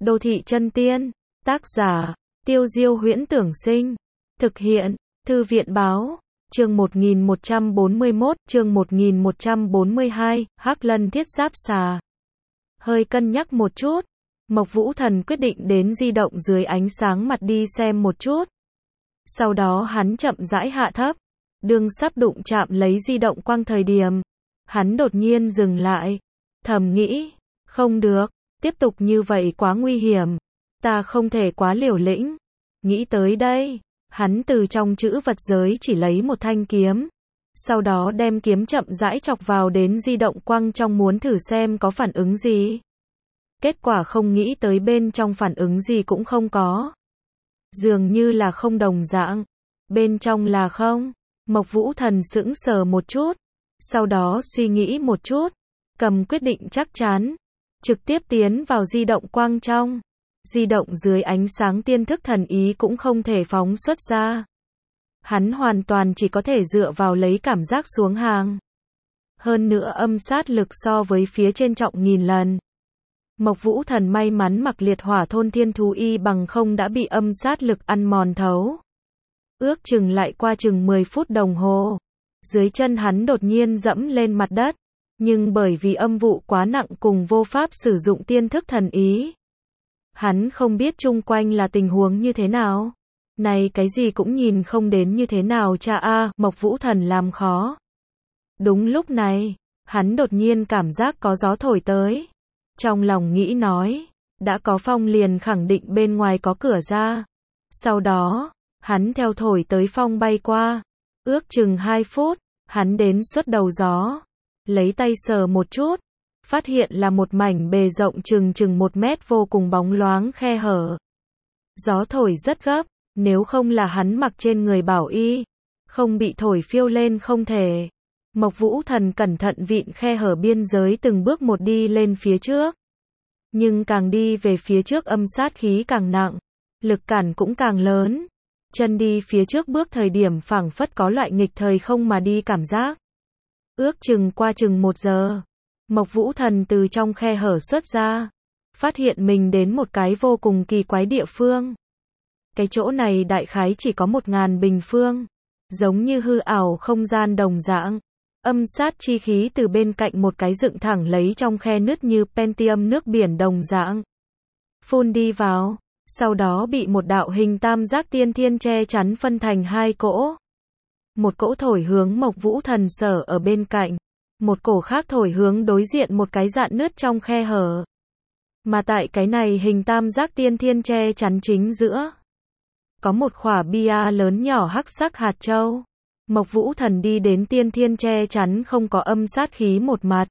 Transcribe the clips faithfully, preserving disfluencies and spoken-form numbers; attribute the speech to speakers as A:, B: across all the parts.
A: Đô thị chân tiên. Tác giả, Tiêu Diêu Huyễn Tưởng Sinh. Thực hiện, Thư viện Báo. Chương một nghìn một trăm bốn mươi mốt, chương một nghìn một trăm bốn mươi hai, Hắc Lân Thiết Giáp Xà. Hơi cân nhắc một chút, Mộc Vũ Thần quyết định đến di động dưới ánh sáng mặt đi xem một chút. Sau đó hắn chậm rãi hạ thấp, đương sắp đụng chạm lấy di động quang thời điểm, hắn đột nhiên dừng lại, thầm nghĩ, không được, tiếp tục như vậy quá nguy hiểm, ta không thể quá liều lĩnh. Nghĩ tới đây, hắn từ trong chữ vật giới chỉ lấy một thanh kiếm, sau đó đem kiếm chậm rãi chọc vào đến di động quang trong muốn thử xem có phản ứng gì. Kết quả không nghĩ tới bên trong phản ứng gì cũng không có. Dường như là không đồng dạng. Bên trong là không. Mộc Vũ Thần sững sờ một chút, sau đó suy nghĩ một chút, cầm quyết định chắc chắn, trực tiếp tiến vào di động quang trong. Di động dưới ánh sáng tiên thức thần ý cũng không thể phóng xuất ra. Hắn hoàn toàn chỉ có thể dựa vào lấy cảm giác xuống hàng. Hơn nữa âm sát lực so với phía trên trọng nghìn lần. Mộc Vũ Thần may mắn mặc liệt hỏa thôn thiên thú y bằng không đã bị âm sát lực ăn mòn thấu. Ước chừng lại qua chừng mười phút đồng hồ. Dưới chân hắn đột nhiên dẫm lên mặt đất. Nhưng bởi vì âm vụ quá nặng cùng vô pháp sử dụng tiên thức thần ý. Hắn không biết chung quanh là tình huống như thế nào. Này cái gì cũng nhìn không đến như thế nào cha a, Mộc Vũ Thần làm khó. Đúng lúc này, hắn đột nhiên cảm giác có gió thổi tới. Trong lòng nghĩ nói, đã có phong liền khẳng định bên ngoài có cửa ra. Sau đó, hắn theo thổi tới phong bay qua. Ước chừng hai phút, hắn đến xuất đầu gió. Lấy tay sờ một chút, phát hiện là một mảnh bề rộng chừng chừng một mét vô cùng bóng loáng khe hở. Gió thổi rất gấp, nếu không là hắn mặc trên người bảo y, không bị thổi phiêu lên không thể. Mộc Vũ Thần cẩn thận vịn khe hở biên giới từng bước một đi lên phía trước. Nhưng càng đi về phía trước âm sát khí càng nặng, lực cản cũng càng lớn. Chân đi phía trước bước thời điểm phảng phất có loại nghịch thời không mà đi cảm giác. Ước chừng qua chừng một giờ, Mộc Vũ Thần từ trong khe hở xuất ra, phát hiện mình đến một cái vô cùng kỳ quái địa phương. Cái chỗ này đại khái chỉ có một ngàn bình phương, giống như hư ảo không gian đồng dạng. Âm sát chi khí từ bên cạnh một cái dựng thẳng lấy trong khe nứt như Pentium nước biển đồng dạng. Phun đi vào, sau đó bị một đạo hình tam giác tiên thiên che chắn phân thành hai cỗ. Một cỗ thổi hướng Mộc Vũ Thần sở ở bên cạnh, một cổ khác thổi hướng đối diện một cái dạn nứt trong khe hở. Mà tại cái này hình tam giác tiên thiên che chắn chính giữa, có một khỏa bia lớn nhỏ hắc sắc hạt châu. Mộc Vũ Thần đi đến tiên thiên che chắn không có âm sát khí một mặt.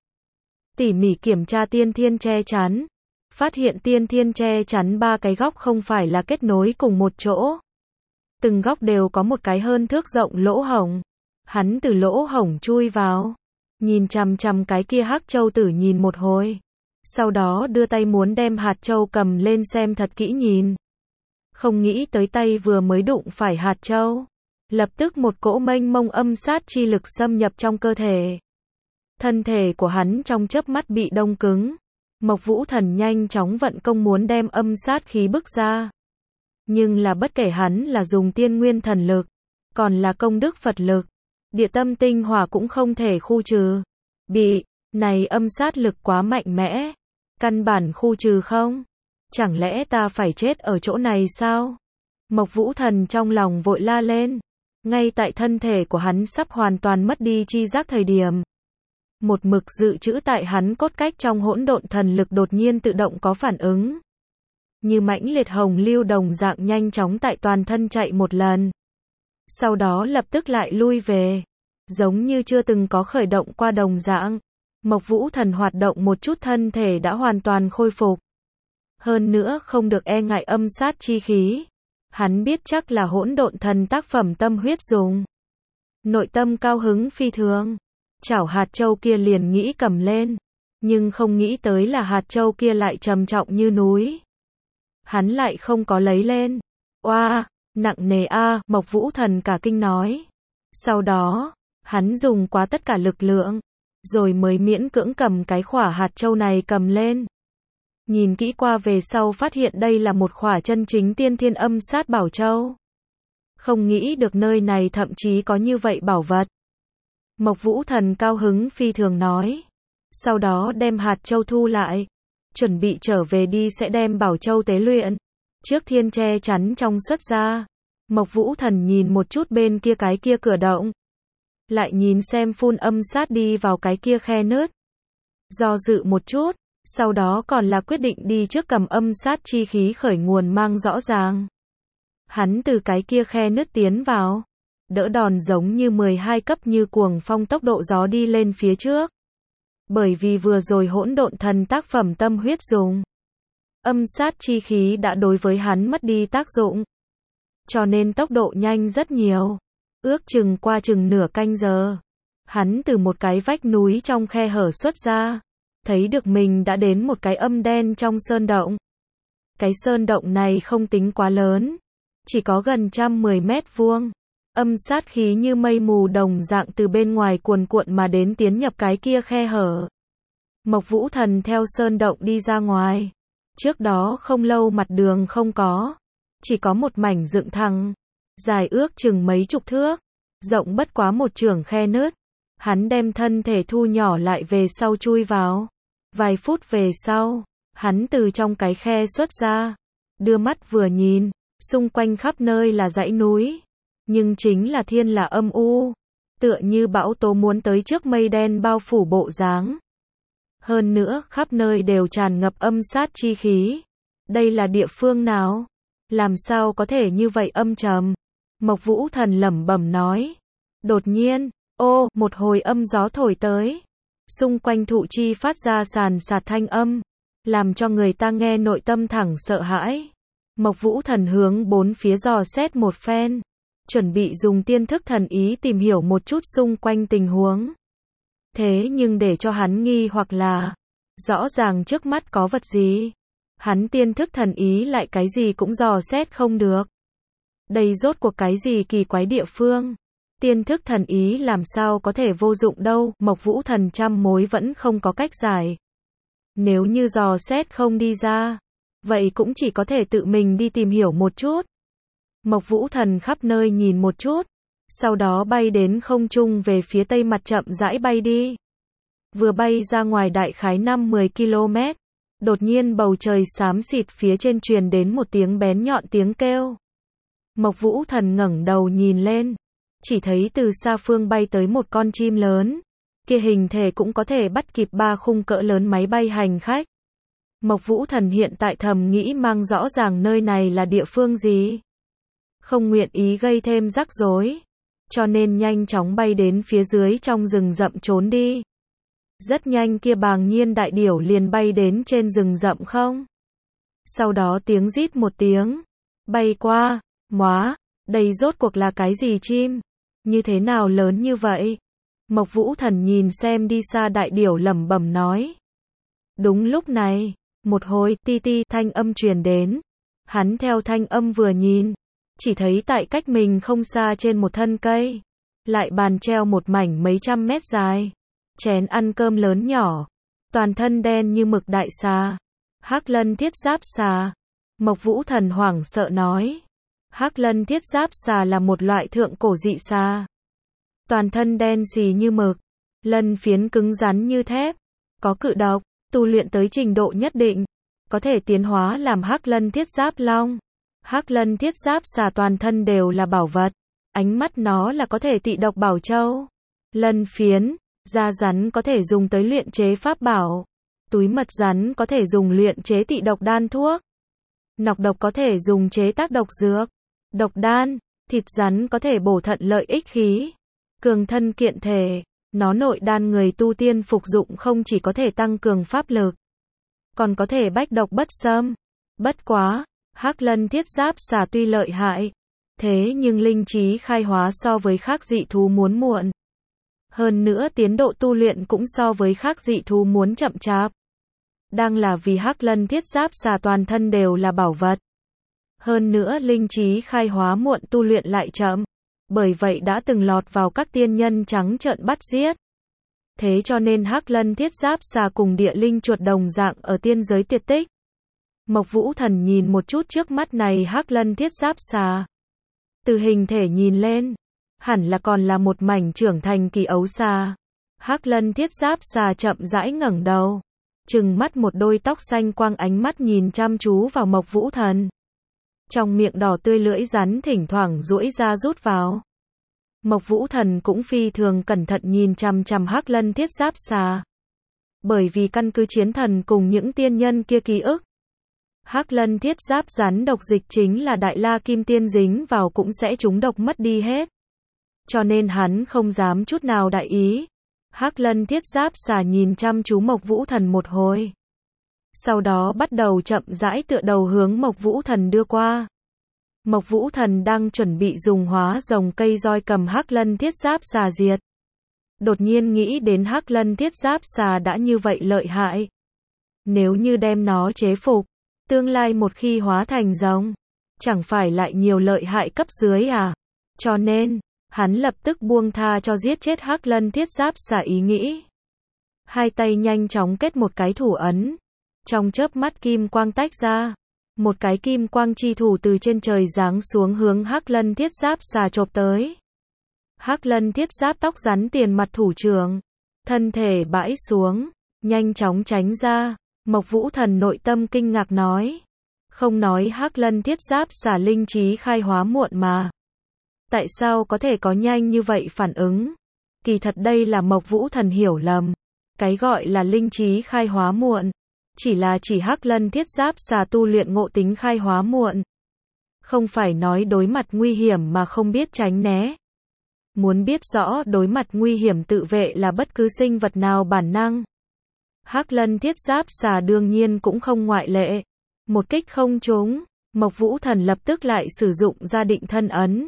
A: Tỉ mỉ kiểm tra tiên thiên che chắn, phát hiện tiên thiên che chắn ba cái góc không phải là kết nối cùng một chỗ. Từng góc đều có một cái hơn thước rộng lỗ hổng. Hắn từ lỗ hổng chui vào, nhìn chằm chằm cái kia hắc châu tử nhìn một hồi. Sau đó đưa tay muốn đem hạt châu cầm lên xem thật kỹ nhìn. Không nghĩ tới tay vừa mới đụng phải hạt châu, lập tức một cỗ mênh mông âm sát chi lực xâm nhập trong cơ thể. Thân thể của hắn trong chớp mắt bị đông cứng. Mộc Vũ Thần nhanh chóng vận công muốn đem âm sát khí bức ra. Nhưng là bất kể hắn là dùng tiên nguyên thần lực, còn là công đức Phật lực, địa tâm tinh hỏa cũng không thể khu trừ. Bị, này âm sát lực quá mạnh mẽ, căn bản khu trừ không? Chẳng lẽ ta phải chết ở chỗ này sao? Mộc Vũ Thần trong lòng vội la lên. Ngay tại thân thể của hắn sắp hoàn toàn mất đi chi giác thời điểm, một mực dự trữ tại hắn cốt cách trong hỗn độn thần lực đột nhiên tự động có phản ứng. Như mãnh liệt hồng lưu đồng dạng nhanh chóng tại toàn thân chạy một lần. Sau đó lập tức lại lui về. Giống như chưa từng có khởi động qua đồng dạng. Mộc Vũ Thần hoạt động một chút thân thể đã hoàn toàn khôi phục. Hơn nữa không được e ngại âm sát chi khí. Hắn biết chắc là hỗn độn thần tác phẩm tâm huyết dùng. Nội tâm cao hứng phi thường. Chảo hạt châu kia liền nghĩ cầm lên. Nhưng không nghĩ tới là hạt châu kia lại trầm trọng như núi. Hắn lại không có lấy lên. Oa, nặng nề a, Mộc Vũ Thần cả kinh nói. Sau đó, hắn dùng quá tất cả lực lượng, rồi mới miễn cưỡng cầm cái khỏa hạt châu này cầm lên. Nhìn kỹ qua về sau phát hiện đây là một khỏa chân chính tiên thiên âm sát bảo châu. Không nghĩ được nơi này thậm chí có như vậy bảo vật. Mộc Vũ Thần cao hứng phi thường nói. Sau đó đem hạt châu thu lại. Chuẩn bị trở về đi sẽ đem bảo châu tế luyện. Trước thiên che chắn trong xuất ra. Mộc Vũ Thần nhìn một chút bên kia cái kia cửa động. Lại nhìn xem phun âm sát đi vào cái kia khe nứt. Do dự một chút. Sau đó còn là quyết định đi trước cầm âm sát chi khí khởi nguồn mang rõ ràng. Hắn từ cái kia khe nứt tiến vào. Đỡ đòn giống như mười hai cấp như cuồng phong tốc độ gió đi lên phía trước. Bởi vì vừa rồi hỗn độn thần tác phẩm tâm huyết dùng. Âm sát chi khí đã đối với hắn mất đi tác dụng. Cho nên tốc độ nhanh rất nhiều. Ước chừng qua chừng nửa canh giờ. Hắn từ một cái vách núi trong khe hở xuất ra. Thấy được mình đã đến một cái âm đen trong sơn động. Cái sơn động này không tính quá lớn. Chỉ có gần trăm mười mét vuông. Âm sát khí như mây mù đồng dạng từ bên ngoài cuồn cuộn mà đến tiến nhập cái kia khe hở. Mộc Vũ Thần theo sơn động đi ra ngoài. Trước đó không lâu mặt đường không có. Chỉ có một mảnh dựng thẳng. Dài ước chừng mấy chục thước. Rộng bất quá một chưởng khe nứt. Hắn đem thân thể thu nhỏ lại về sau chui vào. Vài phút về sau, hắn từ trong cái khe xuất ra. Đưa mắt vừa nhìn, xung quanh khắp nơi là dãy núi. Nhưng chính là thiên là âm u. Tựa như bão tố muốn tới trước mây đen bao phủ bộ dáng. Hơn nữa, khắp nơi đều tràn ngập âm sát chi khí. Đây là địa phương nào? Làm sao có thể như vậy âm trầm? Mộc Vũ Thần lẩm bẩm nói. Đột nhiên, ô, một hồi âm gió thổi tới. Xung quanh thụ chi phát ra sàn sạt thanh âm. Làm cho người ta nghe nội tâm thẳng sợ hãi. Mộc Vũ Thần hướng bốn phía dò xét một phen. Chuẩn bị dùng tiên thức thần ý tìm hiểu một chút xung quanh tình huống. Thế nhưng để cho hắn nghi hoặc là, rõ ràng trước mắt có vật gì. Hắn tiên thức thần ý lại cái gì cũng dò xét không được. Đây rốt cuộc cái gì kỳ quái địa phương. Tiên thức thần ý làm sao có thể vô dụng đâu. Mộc Vũ Thần trăm mối vẫn không có cách giải. Nếu như dò xét không đi ra, vậy cũng chỉ có thể tự mình đi tìm hiểu một chút. Mộc Vũ Thần khắp nơi nhìn một chút. Sau đó bay đến không trung về phía tây mặt chậm rãi bay đi. Vừa bay ra ngoài đại khái năm mười ki lô mét. Đột nhiên bầu trời xám xịt phía trên truyền đến một tiếng bén nhọn tiếng kêu. Mộc Vũ Thần ngẩng đầu nhìn lên. Chỉ thấy từ xa phương bay tới một con chim lớn. Kia hình thể cũng có thể bắt kịp ba khung cỡ lớn máy bay hành khách. Mộc Vũ Thần hiện tại thầm nghĩ mang rõ ràng nơi này là địa phương gì. Không nguyện ý gây thêm rắc rối. Cho nên nhanh chóng bay đến phía dưới trong rừng rậm trốn đi. Rất nhanh kia bàng nhiên đại điểu liền bay đến trên rừng rậm không. Sau đó tiếng rít một tiếng. Bay qua, móa, đây rốt cuộc là cái gì chim? Như thế nào lớn như vậy? Mộc Vũ Thần nhìn xem đi xa đại điểu lẩm bẩm nói. Đúng lúc này, một hồi ti ti thanh âm truyền đến. Hắn theo thanh âm vừa nhìn. Chỉ thấy tại cách mình không xa trên một thân cây. Lại bàn treo một mảnh mấy trăm mét dài. Chén ăn cơm lớn nhỏ. Toàn thân đen như mực đại xà. Hắc Lân Thiết Giáp Xà. Mộc Vũ Thần hoảng sợ nói. Hắc Lân Thiết Giáp Xà là một loại thượng cổ dị xà. Toàn thân đen xì như mực. Lân phiến cứng rắn như thép. Có cự độc. Tu luyện tới trình độ nhất định. Có thể tiến hóa làm Hắc Lân Thiết Giáp Long. Hắc Lân Thiết Giáp Xà toàn thân đều là bảo vật. Ánh mắt nó là có thể tị độc bảo châu. Lân phiến, da rắn có thể dùng tới luyện chế pháp bảo. Túi mật rắn có thể dùng luyện chế tị độc đan thuốc. Nọc độc có thể dùng chế tác độc dược. Độc đan, thịt rắn có thể bổ thận lợi ích khí. Cường thân kiện thể, nó nội đan người tu tiên phục dụng không chỉ có thể tăng cường pháp lực. Còn có thể bách độc bất xâm. Bất quá. Hắc Lân Thiết Giáp Xà tuy lợi hại, thế nhưng linh trí khai hóa so với khác dị thú muốn muộn. Hơn nữa tiến độ tu luyện cũng so với khác dị thú muốn chậm chạp. Đang là vì Hắc Lân Thiết Giáp Xà toàn thân đều là bảo vật. Hơn nữa linh trí khai hóa muộn tu luyện lại chậm. Bởi vậy đã từng lọt vào các tiên nhân trắng trợn bắt giết. Thế cho nên Hắc Lân Thiết Giáp Xà cùng địa linh chuột đồng dạng ở tiên giới tuyệt tích. Mộc Vũ Thần nhìn một chút trước mắt này Hắc Lân Thiết Giáp Xà. Từ hình thể nhìn lên, hẳn là còn là một mảnh trưởng thành kỳ ấu xà. Hắc Lân Thiết Giáp Xà chậm rãi ngẩng đầu, trừng mắt một đôi tóc xanh quang ánh mắt nhìn chăm chú vào Mộc Vũ Thần. Trong miệng đỏ tươi lưỡi rắn thỉnh thoảng duỗi ra rút vào. Mộc Vũ Thần cũng phi thường cẩn thận nhìn chằm chằm Hắc Lân Thiết Giáp Xà. Bởi vì căn cứ chiến thần cùng những tiên nhân kia ký ức, Hắc Lân Thiết Giáp rắn độc dịch chính là Đại La Kim Tiên dính vào cũng sẽ trúng độc mất đi hết. Cho nên hắn không dám chút nào đại ý. Hắc Lân Thiết Giáp Xà nhìn chăm chú Mộc Vũ Thần một hồi. Sau đó bắt đầu chậm rãi tựa đầu hướng Mộc Vũ Thần đưa qua. Mộc Vũ Thần đang chuẩn bị dùng hóa rồng cây roi cầm Hắc Lân Thiết Giáp Xà diệt. Đột nhiên nghĩ đến Hắc Lân Thiết Giáp Xà đã như vậy lợi hại. Nếu như đem nó chế phục, tương lai một khi hóa thành rồng, chẳng phải lại nhiều lợi hại cấp dưới à? Cho nên, hắn lập tức buông tha cho giết chết Hắc Lân Thiết Giáp Xà ý nghĩ. Hai tay nhanh chóng kết một cái thủ ấn. Trong chớp mắt kim quang tách ra. Một cái kim quang chi thủ từ trên trời giáng xuống hướng Hắc Lân Thiết Giáp Xà chộp tới. Hắc Lân Thiết Giáp tóc rắn tiền mặt thủ trưởng. Thân thể bãi xuống, nhanh chóng tránh ra. Mộc Vũ Thần nội tâm kinh ngạc nói. Không nói Hắc Lân Thiết Giáp Xà linh trí khai hóa muộn mà. Tại sao có thể có nhanh như vậy phản ứng? Kỳ thật đây là Mộc Vũ Thần hiểu lầm. Cái gọi là linh trí khai hóa muộn, chỉ là chỉ Hắc Lân Thiết Giáp Xà tu luyện ngộ tính khai hóa muộn. Không phải nói đối mặt nguy hiểm mà không biết tránh né. Muốn biết rõ đối mặt nguy hiểm tự vệ là bất cứ sinh vật nào bản năng. Hắc Lân Thiết Giáp Xà đương nhiên cũng không ngoại lệ. Một kích không trúng, Mộc Vũ Thần lập tức lại sử dụng ra định thân ấn.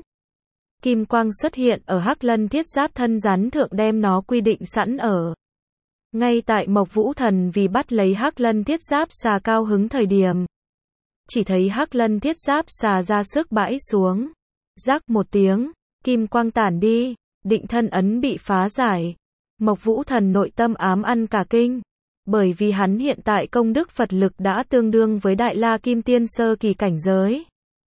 A: Kim quang xuất hiện ở Hắc Lân Thiết Giáp thân rắn thượng đem nó quy định sẵn ở. Ngay tại Mộc Vũ Thần vì bắt lấy Hắc Lân Thiết Giáp Xà cao hứng thời điểm. Chỉ thấy Hắc Lân Thiết Giáp Xà ra sức bãi xuống. Rắc một tiếng, kim quang tản đi, định thân ấn bị phá giải. Mộc Vũ Thần nội tâm ám ăn cả kinh. Bởi vì hắn hiện tại công đức Phật lực đã tương đương với Đại La Kim Tiên sơ kỳ cảnh giới.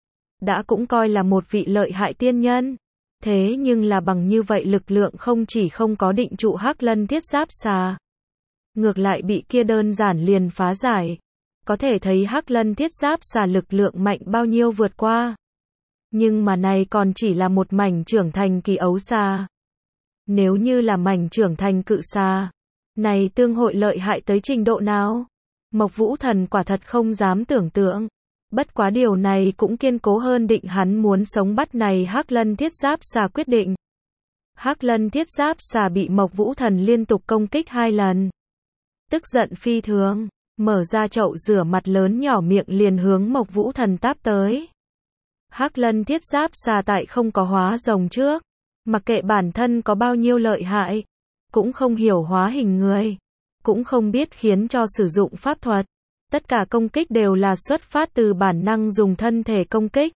A: Đã cũng coi là một vị lợi hại tiên nhân. Thế nhưng là bằng như vậy lực lượng không chỉ không có định trụ Hắc Lân Thiết Giáp Xà. Ngược lại bị kia đơn giản liền phá giải. Có thể thấy Hắc Lân Thiết Giáp Xà lực lượng mạnh bao nhiêu vượt qua. Nhưng mà này còn chỉ là một mảnh trưởng thành kỳ ấu xà. Nếu như là mảnh trưởng thành cự xà, này tương hội lợi hại tới trình độ nào? Mộc Vũ Thần quả thật không dám tưởng tượng. Bất quá điều này cũng kiên cố hơn định hắn muốn sống bắt này Hắc Lân Thiết Giáp Xà quyết định. Hắc Lân Thiết Giáp Xà bị Mộc Vũ Thần liên tục công kích hai lần. Tức giận phi thường, mở ra chậu rửa mặt lớn nhỏ miệng liền hướng Mộc Vũ Thần táp tới. Hắc Lân Thiết Giáp Xà tại không có hóa rồng trước, mặc kệ bản thân có bao nhiêu lợi hại, cũng không hiểu hóa hình người, cũng không biết khiến cho sử dụng pháp thuật. Tất cả công kích đều là xuất phát từ bản năng dùng thân thể công kích,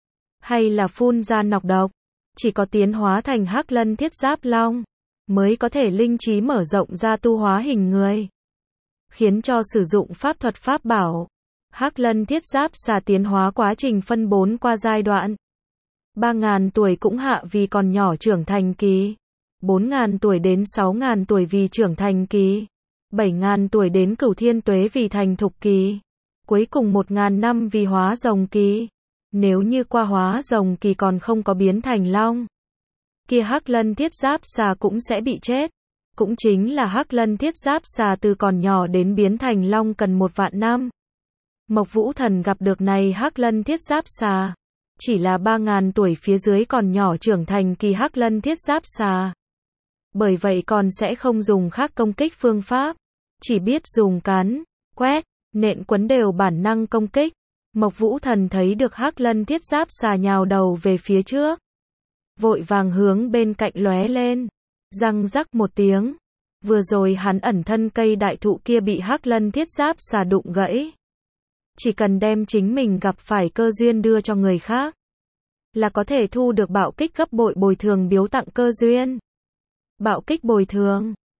A: hay là phun ra nọc độc. Chỉ có tiến hóa thành Hắc Lân Thiết Giáp Long, mới có thể linh trí mở rộng ra tu hóa hình người, khiến cho sử dụng pháp thuật pháp bảo. Hắc Lân Thiết Giáp Xà tiến hóa quá trình phân bốn qua giai đoạn. ba nghìn tuổi cũng hạ vì còn nhỏ trưởng thành kỳ, bốn nghìn tuổi đến sáu nghìn tuổi vì trưởng thành kỳ, bảy nghìn tuổi đến cửu thiên tuế vì thành thục kỳ, cuối cùng một nghìn năm vì hóa rồng kỳ. Nếu như qua hóa rồng kỳ còn không có biến thành long, kia Hắc Lân Thiết Giáp Xà cũng sẽ bị chết. Cũng chính là Hắc Lân Thiết Giáp Xà từ còn nhỏ đến biến thành long cần một vạn năm. Mộc Vũ Thần gặp được này Hắc Lân Thiết Giáp Xà, chỉ là ba nghìn tuổi phía dưới còn nhỏ trưởng thành kỳ Hắc Lân Thiết Giáp Xà. Bởi vậy còn sẽ không dùng khác công kích phương pháp, chỉ biết dùng cắn, quét, nện quấn đều bản năng công kích. Mộc Vũ Thần thấy được Hắc Lân Thiết Giáp Xà nhào đầu về phía trước, vội vàng hướng bên cạnh lóe lên, răng rắc một tiếng. Vừa rồi hắn ẩn thân cây đại thụ kia bị Hắc Lân Thiết Giáp Xà đụng gãy. Chỉ cần đem chính mình gặp phải cơ duyên đưa cho người khác, là có thể thu được bạo kích gấp bội bồi thường biếu tặng cơ duyên. Bạo kích bồi thường